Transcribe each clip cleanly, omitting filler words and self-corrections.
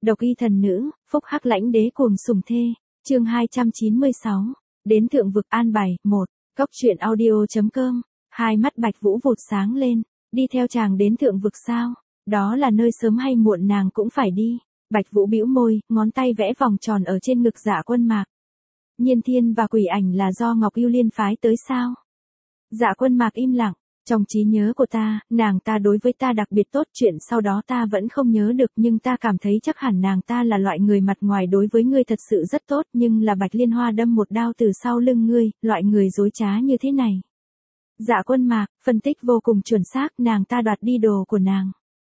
Độc y thần nữ, phúc hắc lãnh đế cuồng sủng thê. Chương 296. Đến thượng vực an bài, 1. Cốc truyện audio.com. Hai mắt Bạch Vũ vụt sáng lên, đi theo chàng đến thượng vực sao? Đó là nơi sớm hay muộn nàng cũng phải đi. Bạch Vũ bĩu môi, ngón tay vẽ vòng tròn ở trên ngực Dạ Quân Mạc. Nhiên Thiên và Quỷ Ảnh là do Ngọc Ưu Liên phái tới sao? Dạ Quân Mạc im lặng. Trong trí nhớ của ta, nàng ta đối với ta đặc biệt tốt, chuyện sau đó ta vẫn không nhớ được, nhưng ta cảm thấy chắc hẳn nàng ta là loại người mặt ngoài đối với ngươi thật sự rất tốt, nhưng là Bạch Liên Hoa đâm một đao từ sau lưng ngươi, loại người dối trá như thế này. Dạ Quân Mạc, phân tích vô cùng chuẩn xác, nàng ta đoạt đi đồ của nàng.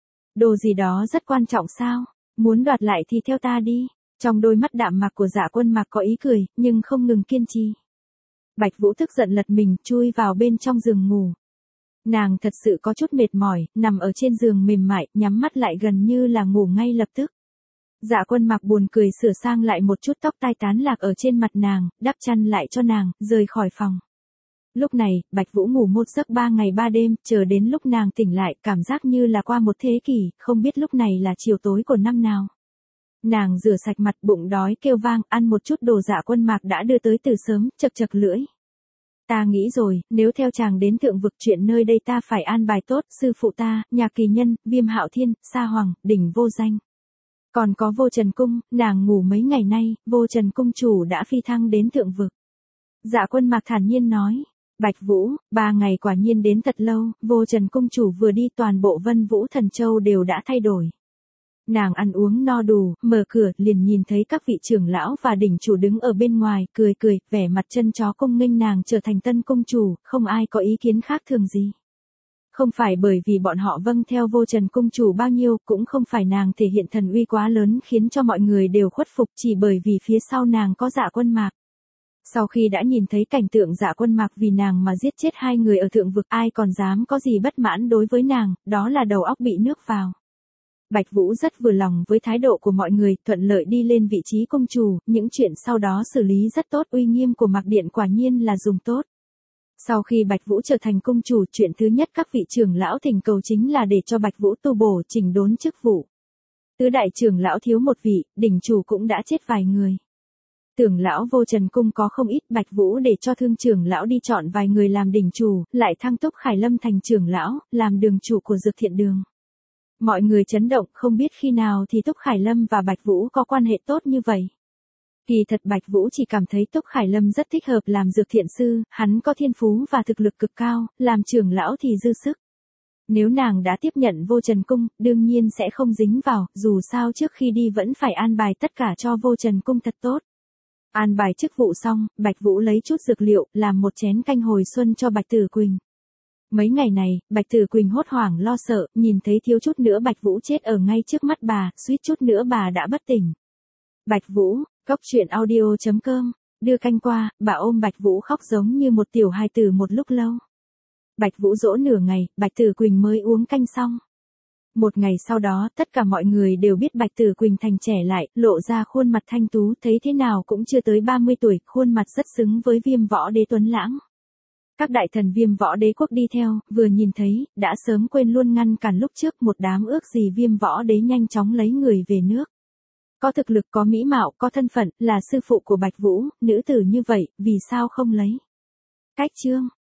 Đồ gì đó rất quan trọng sao? Muốn đoạt lại thì theo ta đi. Trong đôi mắt đạm mạc của Dạ Quân Mạc có ý cười, nhưng không ngừng kiên trì. Bạch Vũ tức giận lật mình, chui vào bên trong giường ngủ. Nàng thật sự có chút mệt mỏi, nằm ở trên giường mềm mại, nhắm mắt lại gần như là ngủ ngay lập tức. Dạ Quân Mạc buồn cười sửa sang lại một chút tóc tai tán lạc ở trên mặt nàng, đắp chăn lại cho nàng, rời khỏi phòng. Lúc này, Bạch Vũ ngủ một giấc 3 ngày 3 đêm, chờ đến lúc nàng tỉnh lại, cảm giác như là qua một thế kỷ, không biết lúc này là chiều tối của năm nào. Nàng rửa sạch mặt, bụng đói kêu vang, ăn một chút đồ Dạ Quân Mạc đã đưa tới từ sớm, chậc chậc lưỡi. Ta nghĩ rồi, nếu theo chàng đến thượng vực, chuyện nơi đây ta phải an bài tốt, sư phụ ta, nhà kỳ nhân, Viêm Hạo Thiên, Sa Hoàng, đỉnh vô danh. Còn có Vô Trần Cung, nàng ngủ mấy ngày nay, Vô Trần Cung chủ đã phi thăng đến thượng vực. Dạ Quân Mạc thản nhiên nói. Bạch Vũ, 3 ngày quả nhiên đến thật lâu, Vô Trần Cung chủ vừa đi toàn bộ Vân Vũ Thần Châu đều đã thay đổi. Nàng ăn uống no đủ, mở cửa, liền nhìn thấy các vị trưởng lão và đỉnh chủ đứng ở bên ngoài, cười cười, vẻ mặt chân chó cung nghênh nàng trở thành tân cung chủ, không ai có ý kiến khác thường gì. Không phải bởi vì bọn họ vâng theo Vô Trần Cung chủ bao nhiêu, cũng không phải nàng thể hiện thần uy quá lớn khiến cho mọi người đều khuất phục, chỉ bởi vì phía sau nàng có Dạ Quân Mạc. Sau khi đã nhìn thấy cảnh tượng Dạ Quân Mạc vì nàng mà giết chết 2 người ở thượng vực, ai còn dám có gì bất mãn đối với nàng, đó là đầu óc bị nước vào. Bạch Vũ rất vừa lòng với thái độ của mọi người, thuận lợi đi lên vị trí cung chủ, những chuyện sau đó xử lý rất tốt, uy nghiêm của Mạc Điện quả nhiên là dùng tốt. Sau khi Bạch Vũ trở thành cung chủ, chuyện thứ nhất các vị trưởng lão thỉnh cầu chính là để cho Bạch Vũ tu bổ chỉnh đốn chức vụ. Tứ đại trưởng lão thiếu một vị, đỉnh chủ cũng đã chết vài người. Trưởng lão Vô Trần Cung có không ít, Bạch Vũ để cho Thương trưởng lão đi chọn vài người làm đỉnh chủ, lại thăng Túc Khải Lâm thành trưởng lão, làm đường chủ của Dược Thiện Đường. Mọi người chấn động, không biết khi nào thì Túc Khải Lâm và Bạch Vũ có quan hệ tốt như vậy. Kỳ thật Bạch Vũ chỉ cảm thấy Túc Khải Lâm rất thích hợp làm dược thiện sư, hắn có thiên phú và thực lực cực cao, làm trưởng lão thì dư sức. Nếu nàng đã tiếp nhận Vô Trần Cung, đương nhiên sẽ không dính vào, dù sao trước khi đi vẫn phải an bài tất cả cho Vô Trần Cung thật tốt. An bài chức vụ xong, Bạch Vũ lấy chút dược liệu, làm một chén canh hồi xuân cho Bạch Tử Quỳnh. Mấy ngày này, Bạch Tử Quỳnh hốt hoảng lo sợ, nhìn thấy thiếu chút nữa Bạch Vũ chết ở ngay trước mắt bà, suýt chút nữa bà đã bất tỉnh. Bạch Vũ, cốc truyện audio.com, đưa canh qua, bà ôm Bạch Vũ khóc giống như một tiểu hài tử một lúc lâu. Bạch Vũ dỗ nửa ngày, Bạch Tử Quỳnh mới uống canh xong. Một ngày sau đó, tất cả mọi người đều biết Bạch Tử Quỳnh thành trẻ lại, lộ ra khuôn mặt thanh tú, thấy thế nào cũng chưa tới 30 tuổi, khuôn mặt rất xứng với Viêm Võ Đế tuấn lãng. Các đại thần Viêm Võ Đế quốc đi theo, vừa nhìn thấy, đã sớm quên luôn ngăn cản lúc trước, một đám ước gì Viêm Võ Đế nhanh chóng lấy người về nước. Có thực lực, có mỹ mạo, có thân phận, là sư phụ của Bạch Vũ, nữ tử như vậy, vì sao không lấy? Cách chương